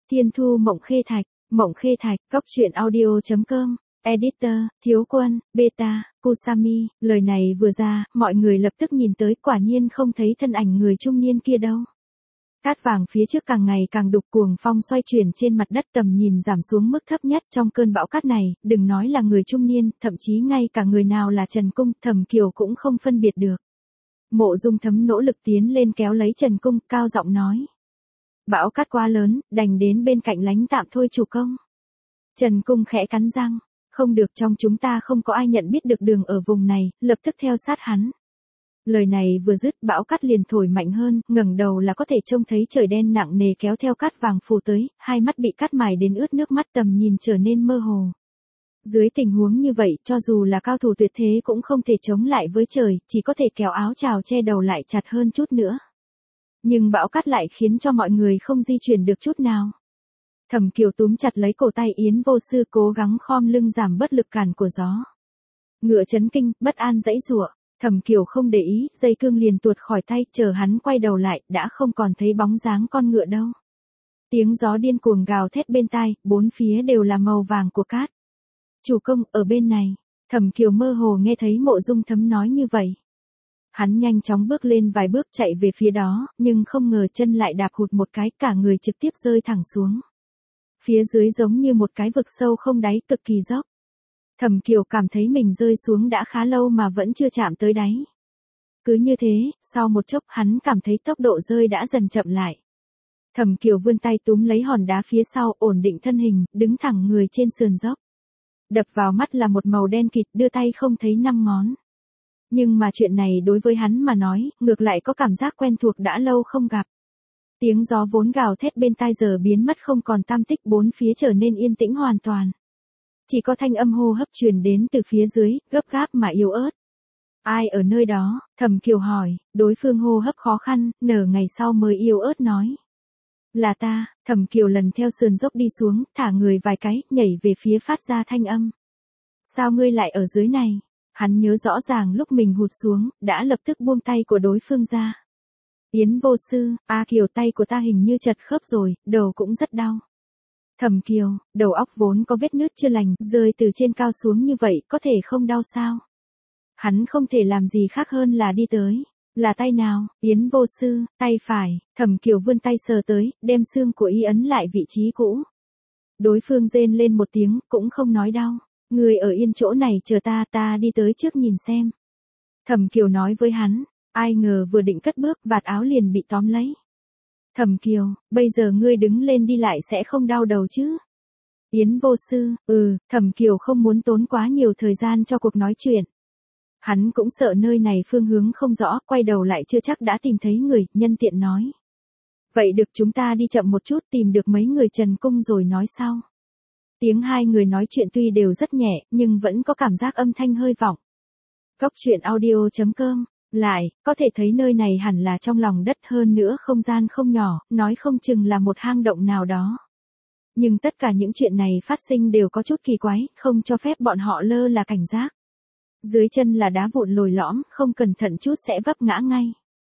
Thiên Thu Mộng Khê Thạch, Cóc truyện audio.com, Editor, Thiếu Quân, Beta, Kusami, lời này vừa ra, mọi người lập tức nhìn tới, quả nhiên không thấy thân ảnh người trung niên kia đâu. Cát vàng phía trước càng ngày càng đục, cuồng phong xoay chuyển trên mặt đất, tầm nhìn giảm xuống mức thấp nhất trong cơn bão cát này, đừng nói là người trung niên, thậm chí ngay cả người nào là Trần Cung, Thẩm Kiều cũng không phân biệt được. Mộ Dung Thấm nỗ lực tiến lên kéo lấy Trần Cung, cao giọng nói. Bão cát quá lớn, đành đến bên cạnh lánh tạm thôi chủ công. Trần Cung khẽ cắn răng, không được, trong chúng ta không có ai nhận biết được đường ở vùng này, lập tức theo sát hắn. Lời này vừa dứt, bão cát liền thổi mạnh hơn, ngẩng đầu là có thể trông thấy trời đen nặng nề kéo theo cát vàng phủ tới, hai mắt bị cát mài đến ướt nước mắt, tầm nhìn trở nên mơ hồ. Dưới tình huống như vậy, cho dù là cao thủ tuyệt thế cũng không thể chống lại với trời, chỉ có thể kéo áo trào che đầu lại chặt hơn chút nữa. Nhưng bão cát lại khiến cho mọi người không di chuyển được chút nào. Thẩm Kiều túm chặt lấy cổ tay Yến Vô Sư, cố gắng khom lưng giảm bớt lực cản của gió. Ngựa chấn kinh, bất an giãy giụa. Thẩm Kiều không để ý, dây cương liền tuột khỏi tay, chờ hắn quay đầu lại, đã không còn thấy bóng dáng con ngựa đâu. Tiếng gió điên cuồng gào thét bên tai, bốn phía đều là màu vàng của cát. Chủ công, ở bên này. Thẩm Kiều mơ hồ nghe thấy Mộ Dung Thấm nói như vậy. Hắn nhanh chóng bước lên vài bước chạy về phía đó, nhưng không ngờ chân lại đạp hụt một cái, cả người trực tiếp rơi thẳng xuống. Phía dưới giống như một cái vực sâu không đáy, cực kỳ dốc. Thẩm Kiều cảm thấy mình rơi xuống đã khá lâu mà vẫn chưa chạm tới đáy. Cứ như thế, sau một chốc hắn cảm thấy tốc độ rơi đã dần chậm lại. Thẩm Kiều vươn tay túm lấy hòn đá phía sau, ổn định thân hình, đứng thẳng người trên sườn dốc. Đập vào mắt là một màu đen kịt, đưa tay không thấy năm ngón. Nhưng mà chuyện này đối với hắn mà nói, ngược lại có cảm giác quen thuộc, đã lâu không gặp. Tiếng gió vốn gào thét bên tai giờ biến mất không còn tăm tích, bốn phía trở nên yên tĩnh hoàn toàn. Chỉ có thanh âm hô hấp truyền đến từ phía dưới, gấp gáp mà yếu ớt. Ai ở nơi đó? Thẩm Kiều hỏi, đối phương hô hấp khó khăn, nửa ngày sau mới yếu ớt nói. Là ta. Thẩm Kiều lần theo sườn dốc đi xuống, thả người vài cái, nhảy về phía phát ra thanh âm. Sao ngươi lại ở dưới này? Hắn nhớ rõ ràng lúc mình hụt xuống, đã lập tức buông tay của đối phương ra. Yến Vô Sư, Kiều, tay của ta hình như chật khớp rồi, đầu cũng rất đau. Thẩm Kiều, đầu óc vốn có vết nứt chưa lành, rơi từ trên cao xuống như vậy, có thể không đau sao? Hắn không thể làm gì khác hơn là đi tới. Là tay nào? Yến Vô Sư, tay phải. Thẩm Kiều vươn tay sờ tới, đem xương của y ấn lại vị trí cũ. Đối phương rên lên một tiếng, cũng không nói đau. Người ở yên chỗ này chờ ta đi tới trước nhìn xem. Thẩm Kiều nói với hắn, ai ngờ vừa định cất bước, vạt áo liền bị tóm lấy. Thẩm Kiều, bây giờ ngươi đứng lên đi lại sẽ không đau đầu chứ? Yến Vô Sư, Thẩm Kiều không muốn tốn quá nhiều thời gian cho cuộc nói chuyện. Hắn cũng sợ nơi này phương hướng không rõ, quay đầu lại chưa chắc đã tìm thấy người, nhân tiện nói. Vậy được, chúng ta đi chậm một chút, tìm được mấy người Trần Cung rồi nói sau. Tiếng hai người nói chuyện tuy đều rất nhẹ, nhưng vẫn có cảm giác âm thanh hơi vọng. Cóc truyện audio.com. Lại, có thể thấy nơi này hẳn là trong lòng đất, hơn nữa không gian không nhỏ, nói không chừng là một hang động nào đó. Nhưng tất cả những chuyện này phát sinh đều có chút kỳ quái, không cho phép bọn họ lơ là cảnh giác. Dưới chân là đá vụn lồi lõm, không cẩn thận chút sẽ vấp ngã ngay.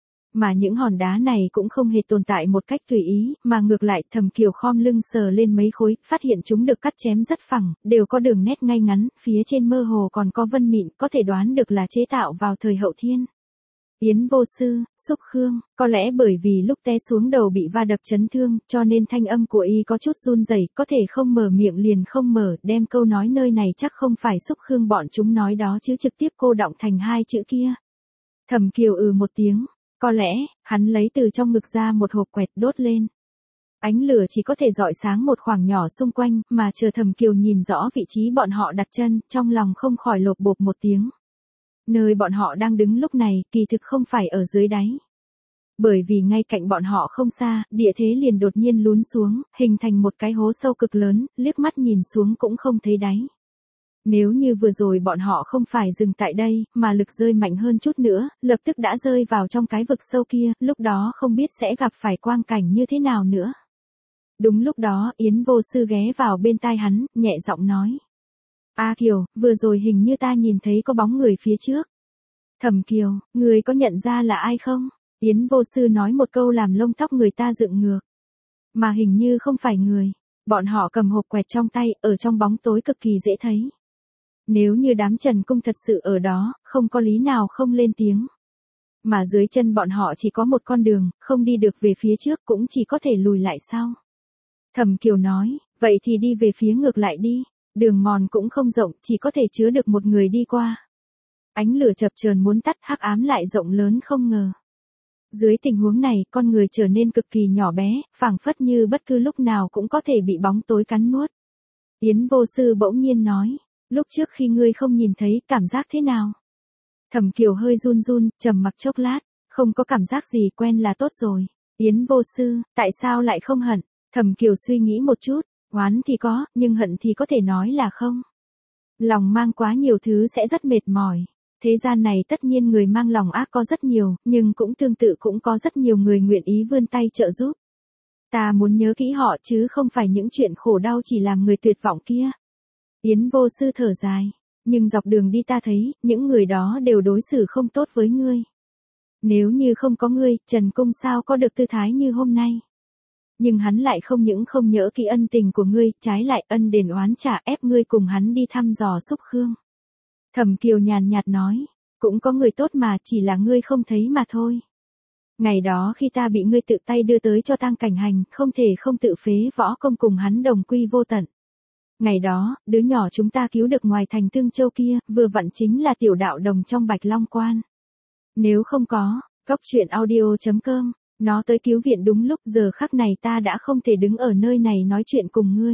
Mà những hòn đá này cũng không hề tồn tại một cách tùy ý, mà ngược lại, Thẩm Kiều khom lưng sờ lên mấy khối, phát hiện chúng được cắt chém rất phẳng, đều có đường nét ngay ngắn, phía trên mơ hồ còn có vân mịn, có thể đoán được là chế tạo vào thời Hậu Thiên. Yến Vô Sư, xúc khương, có lẽ bởi vì lúc té xuống đầu bị va đập chấn thương, cho nên thanh âm của y có chút run rẩy, có thể không mở miệng liền không mở, đem câu nói nơi này chắc không phải xúc khương bọn chúng nói đó chứ trực tiếp cô đọng thành hai chữ kia. Thẩm Kiều một tiếng, có lẽ, hắn lấy từ trong ngực ra một hộp quẹt đốt lên. Ánh lửa chỉ có thể rọi sáng một khoảng nhỏ xung quanh, mà chờ Thẩm Kiều nhìn rõ vị trí bọn họ đặt chân, trong lòng không khỏi lột bột một tiếng. Nơi bọn họ đang đứng lúc này, kỳ thực không phải ở dưới đáy. Bởi vì ngay cạnh bọn họ không xa, địa thế liền đột nhiên lún xuống, hình thành một cái hố sâu cực lớn, liếc mắt nhìn xuống cũng không thấy đáy. Nếu như vừa rồi bọn họ không phải dừng tại đây, mà lực rơi mạnh hơn chút nữa, lập tức đã rơi vào trong cái vực sâu kia, lúc đó không biết sẽ gặp phải quang cảnh như thế nào nữa. Đúng lúc đó, Yến Vô Sư ghé vào bên tai hắn, nhẹ giọng nói. Kiều, vừa rồi hình như ta nhìn thấy có bóng người phía trước. Thẩm Kiều, người có nhận ra là ai không? Yến Vô Sư nói một câu làm lông tóc người ta dựng ngược. mà hình như không phải người. Bọn họ cầm hộp quẹt trong tay, ở trong bóng tối cực kỳ dễ thấy. Nếu như đám Trần Cung thật sự ở đó, không có lý nào không lên tiếng. Mà dưới chân bọn họ chỉ có một con đường, không đi được về phía trước cũng chỉ có thể lùi lại sau. Thẩm Kiều nói, vậy thì đi về phía ngược lại đi, đường mòn cũng không rộng, chỉ có thể chứa được một người đi qua. Ánh lửa chập chờn muốn tắt, hắc ám lại rộng lớn không ngờ. Dưới tình huống này, con người trở nên cực kỳ nhỏ bé, phảng phất như bất cứ lúc nào cũng có thể bị bóng tối cắn nuốt. Yến Vô Sư bỗng nhiên nói, lúc trước khi ngươi không nhìn thấy, cảm giác thế nào? Thẩm Kiều hơi run run, trầm mặc chốc lát, không có cảm giác gì, quen là tốt rồi. Yến Vô Sư, tại sao lại không hận? Thẩm Kiều suy nghĩ một chút, oán thì có, nhưng hận thì có thể nói là không. Lòng mang quá nhiều thứ sẽ rất mệt mỏi. Thế gian này tất nhiên người mang lòng ác có rất nhiều, nhưng cũng tương tự cũng có rất nhiều người nguyện ý vươn tay trợ giúp. Ta muốn nhớ kỹ họ chứ không phải những chuyện khổ đau chỉ làm người tuyệt vọng kia. Yến Vô Sư thở dài, nhưng dọc đường đi ta thấy, những người đó đều đối xử không tốt với ngươi. Nếu như không có ngươi, Trần Cung sao có được tư thái như hôm nay. Nhưng hắn lại không những không nhớ kỹ ân tình của ngươi, trái lại ân đền oán trả ép ngươi cùng hắn đi thăm dò Xúc Khương. Thẩm Kiều nhàn nhạt nói, cũng có người tốt mà, chỉ là ngươi không thấy mà thôi. Ngày đó khi ta bị ngươi tự tay đưa tới cho Tang Cảnh Hành, không thể không tự phế võ công cùng hắn đồng quy vô tận. Ngày đó, đứa nhỏ chúng ta cứu được ngoài thành Tương Châu kia, vừa vặn chính là tiểu đạo đồng trong Bạch Long Quan. Nếu không có, coctruyện.audio.com, nó tới cứu viện đúng lúc, giờ khắc này ta đã không thể đứng ở nơi này nói chuyện cùng ngươi.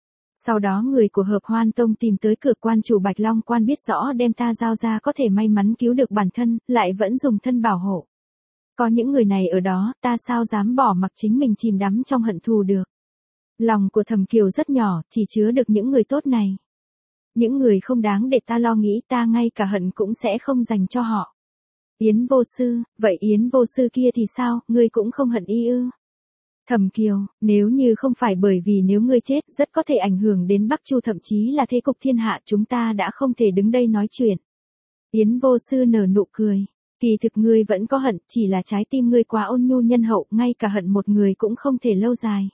Sau đó người của Hợp Hoan Tông tìm tới cửa quan chủ Bạch Long Quan biết rõ đem ta giao ra có thể may mắn cứu được bản thân, lại vẫn dùng thân bảo hộ. Có những người này ở đó, ta sao dám bỏ mặc chính mình chìm đắm trong hận thù được. Lòng của Thẩm Kiều rất nhỏ, chỉ chứa được những người tốt này. Những người không đáng để ta lo nghĩ, ta ngay cả hận cũng sẽ không dành cho họ. Yến Vô Sư, vậy Yến Vô Sư kia thì sao, ngươi cũng không hận y ư? Thẩm Kiều, nếu như không phải bởi vì nếu ngươi chết, rất có thể ảnh hưởng đến Bắc Chu thậm chí là thế cục thiên hạ, chúng ta đã không thể đứng đây nói chuyện. Yến Vô Sư nở nụ cười, kỳ thực ngươi vẫn có hận, chỉ là trái tim ngươi quá ôn nhu nhân hậu, ngay cả hận một người cũng không thể lâu dài.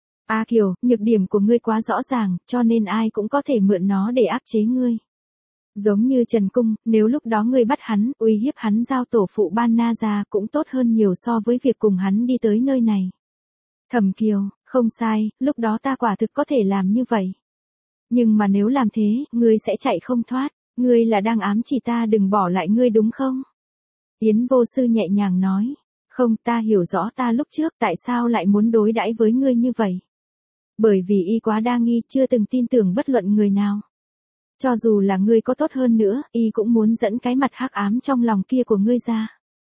A Kiều, nhược điểm của ngươi quá rõ ràng, cho nên ai cũng có thể mượn nó để áp chế ngươi. Giống như Trần Cung, nếu lúc đó ngươi bắt hắn, uy hiếp hắn giao tổ phụ Ban Na ra cũng tốt hơn nhiều so với việc cùng hắn đi tới nơi này. Thẩm Kiều, không sai, lúc đó ta quả thực có thể làm như vậy. Nhưng mà nếu làm thế, ngươi sẽ chạy không thoát, ngươi là đang ám chỉ ta đừng bỏ lại ngươi đúng không? Yến Vô Sư nhẹ nhàng nói, không, ta hiểu rõ ta lúc trước tại sao lại muốn đối đãi với ngươi như vậy. Bởi vì y quá đa nghi, chưa từng tin tưởng bất luận người nào. Cho dù là ngươi có tốt hơn nữa, y cũng muốn dẫn cái mặt hắc ám trong lòng kia của ngươi ra.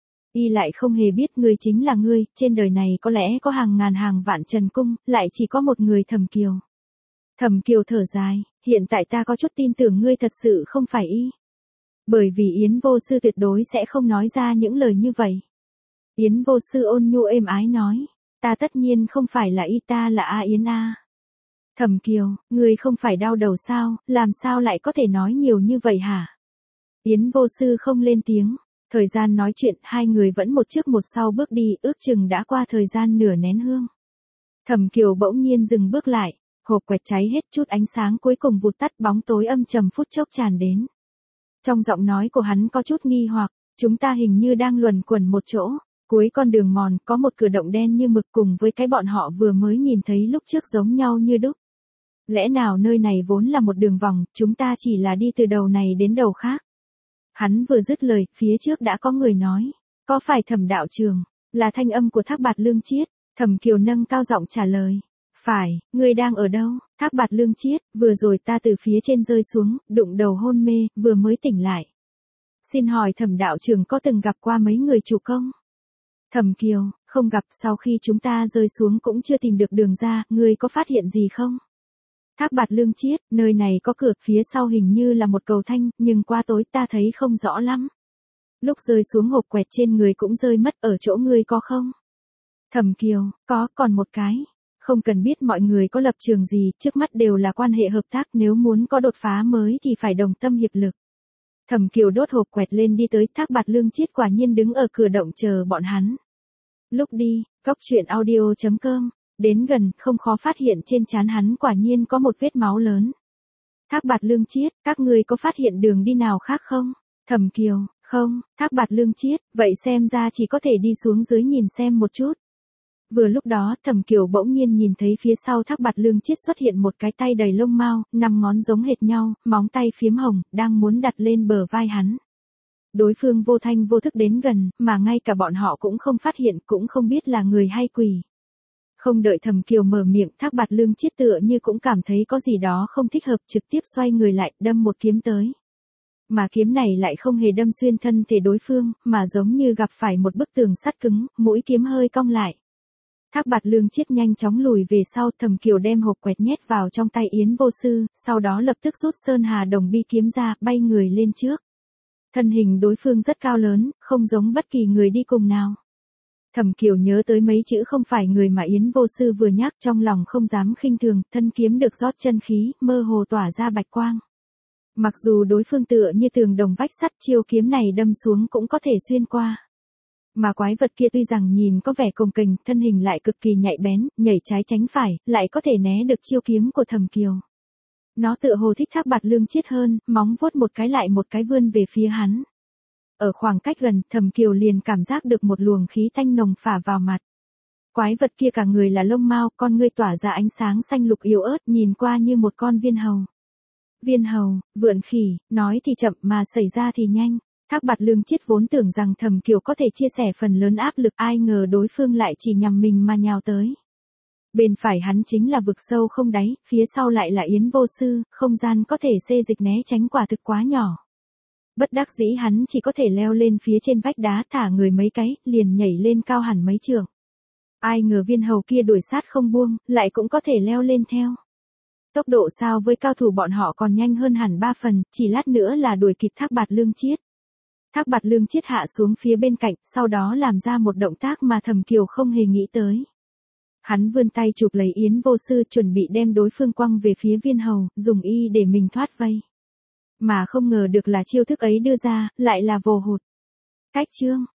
Y lại không hề biết ngươi chính là ngươi, trên đời này có lẽ có hàng ngàn hàng vạn Trần Cung, lại chỉ có một người Thẩm Kiều. Thẩm Kiều thở dài, hiện tại ta có chút tin tưởng ngươi thật sự không phải y. Bởi vì Yến Vô Sư tuyệt đối sẽ không nói ra những lời như vậy. Yến Vô Sư ôn nhu êm ái nói, ta tất nhiên không phải là y, ta là A Yến A. Thẩm Kiều, ngươi không phải đau đầu sao, làm sao lại có thể nói nhiều như vậy hả? Yến Vô Sư không lên tiếng. Thời gian nói chuyện, hai người vẫn một trước một sau bước đi, ước chừng đã qua thời gian nửa nén hương. Thẩm Kiều bỗng nhiên dừng bước lại, hộp quẹt cháy hết, chút ánh sáng cuối cùng vụt tắt, bóng tối âm trầm phút chốc tràn đến. Trong giọng nói của hắn có chút nghi hoặc, chúng ta hình như đang luẩn quẩn một chỗ, cuối con đường mòn có một cửa động đen như mực cùng với cái bọn họ vừa mới nhìn thấy lúc trước giống nhau như đúc. Lẽ nào nơi này vốn là một đường vòng, chúng ta chỉ là đi từ đầu này đến đầu khác. Hắn vừa dứt lời, phía trước đã có người nói, có phải Thẩm đạo trường, là thanh âm của Thác Bạt Lương Chiết. Thẩm Kiều nâng cao giọng trả lời, phải, ngươi đang ở đâu? Thác Bạt Lương Chiết, vừa rồi ta từ phía trên rơi xuống, đụng đầu hôn mê, vừa mới tỉnh lại. Xin hỏi Thẩm đạo trường có từng gặp qua mấy người chủ công? Thẩm Kiều, không gặp, sau khi chúng ta rơi xuống cũng chưa tìm được đường ra, ngươi có phát hiện gì không? Thác Bạt Lương Chiết, nơi này có cửa, phía sau hình như là một cầu thanh, nhưng qua tối ta thấy không rõ lắm. Lúc rơi xuống hộp quẹt trên người cũng rơi mất, ở chỗ ngươi có không? Thẩm Kiều, có, còn một cái. Không cần biết mọi người có lập trường gì, trước mắt đều là quan hệ hợp tác, nếu muốn có đột phá mới thì phải đồng tâm hiệp lực. Thẩm Kiều đốt hộp quẹt lên đi tới, Thác Bạt Lương Chiết quả nhiên đứng ở cửa động chờ bọn hắn. Lúc đi, coctruyện.audio.com Đến gần, không khó phát hiện trên trán hắn quả nhiên có một vết máu lớn. Thác Bạt Lương Chiết, các ngươi có phát hiện đường đi nào khác không? Thẩm Kiều, không, Thác Bạt Lương Chiết, vậy xem ra chỉ có thể đi xuống dưới nhìn xem một chút. Vừa lúc đó, Thẩm Kiều bỗng nhiên nhìn thấy phía sau Thác Bạt Lương Chiết xuất hiện một cái tay đầy lông mao, 5 ngón giống hệt nhau, móng tay phiếm hồng, đang muốn đặt lên bờ vai hắn. Đối phương vô thanh vô thức đến gần, mà ngay cả bọn họ cũng không phát hiện, cũng không biết là người hay quỷ. Không đợi Thẩm Kiều mở miệng, Thác Bạt Lương Chiết tựa như cũng cảm thấy có gì đó không thích hợp, trực tiếp xoay người lại, đâm một kiếm tới. Mà kiếm này lại không hề đâm xuyên thân thể đối phương, mà giống như gặp phải một bức tường sắt cứng, mũi kiếm hơi cong lại. Thác Bạt Lương Chiết nhanh chóng lùi về sau, Thẩm Kiều đem hộp quẹt nhét vào trong tay Yến Vô Sư, sau đó lập tức rút Sơn Hà Đồng Bi kiếm ra, bay người lên trước. Thân hình đối phương rất cao lớn, không giống bất kỳ người đi cùng nào. Thẩm Kiều nhớ tới mấy chữ không phải người mà Yến Vô Sư vừa nhắc, trong lòng không dám khinh thường, thân kiếm được rót chân khí, mơ hồ tỏa ra bạch quang. Mặc dù đối phương tựa như tường đồng vách sắt, chiêu kiếm này đâm xuống cũng có thể xuyên qua. Mà quái vật kia tuy rằng nhìn có vẻ cồng kềnh, thân hình lại cực kỳ nhạy bén, nhảy trái tránh phải, lại có thể né được chiêu kiếm của Thẩm Kiều. Nó tựa hồ thích Thác Bạt Lương Chiết hơn, móng vuốt một cái lại một cái vươn về phía hắn. Ở khoảng cách gần, Thẩm Kiều liền cảm giác được một luồng khí tanh nồng phả vào mặt. Quái vật kia cả người là lông mao, con ngươi tỏa ra ánh sáng xanh lục yếu ớt, nhìn qua như một con viên hầu. Viên hầu, vượn khỉ, nói thì chậm mà xảy ra thì nhanh. Thác Bạt Lương Chiết vốn tưởng rằng Thẩm Kiều có thể chia sẻ phần lớn áp lực, ai ngờ đối phương lại chỉ nhằm mình mà nhào tới. Bên phải hắn chính là vực sâu không đáy, phía sau lại là Yến Vô Sư, không gian có thể xê dịch né tránh quả thực quá nhỏ. Bất đắc dĩ hắn chỉ có thể leo lên phía trên vách đá, thả người mấy cái, liền nhảy lên cao hẳn mấy trượng. Ai ngờ viên hầu kia đuổi sát không buông, lại cũng có thể leo lên theo. Tốc độ so với cao thủ bọn họ còn nhanh hơn hẳn 3 phần, chỉ lát nữa là đuổi kịp Thác Bạt Lương Chiết. Thác Bạt Lương Chiết hạ xuống phía bên cạnh, sau đó làm ra một động tác mà Thẩm Kiều không hề nghĩ tới. Hắn vươn tay chụp lấy Yến Vô Sư, chuẩn bị đem đối phương quăng về phía viên hầu, dùng y để mình thoát vây. Mà không ngờ được là chiêu thức ấy đưa ra, lại là vồ hụt. Cách chương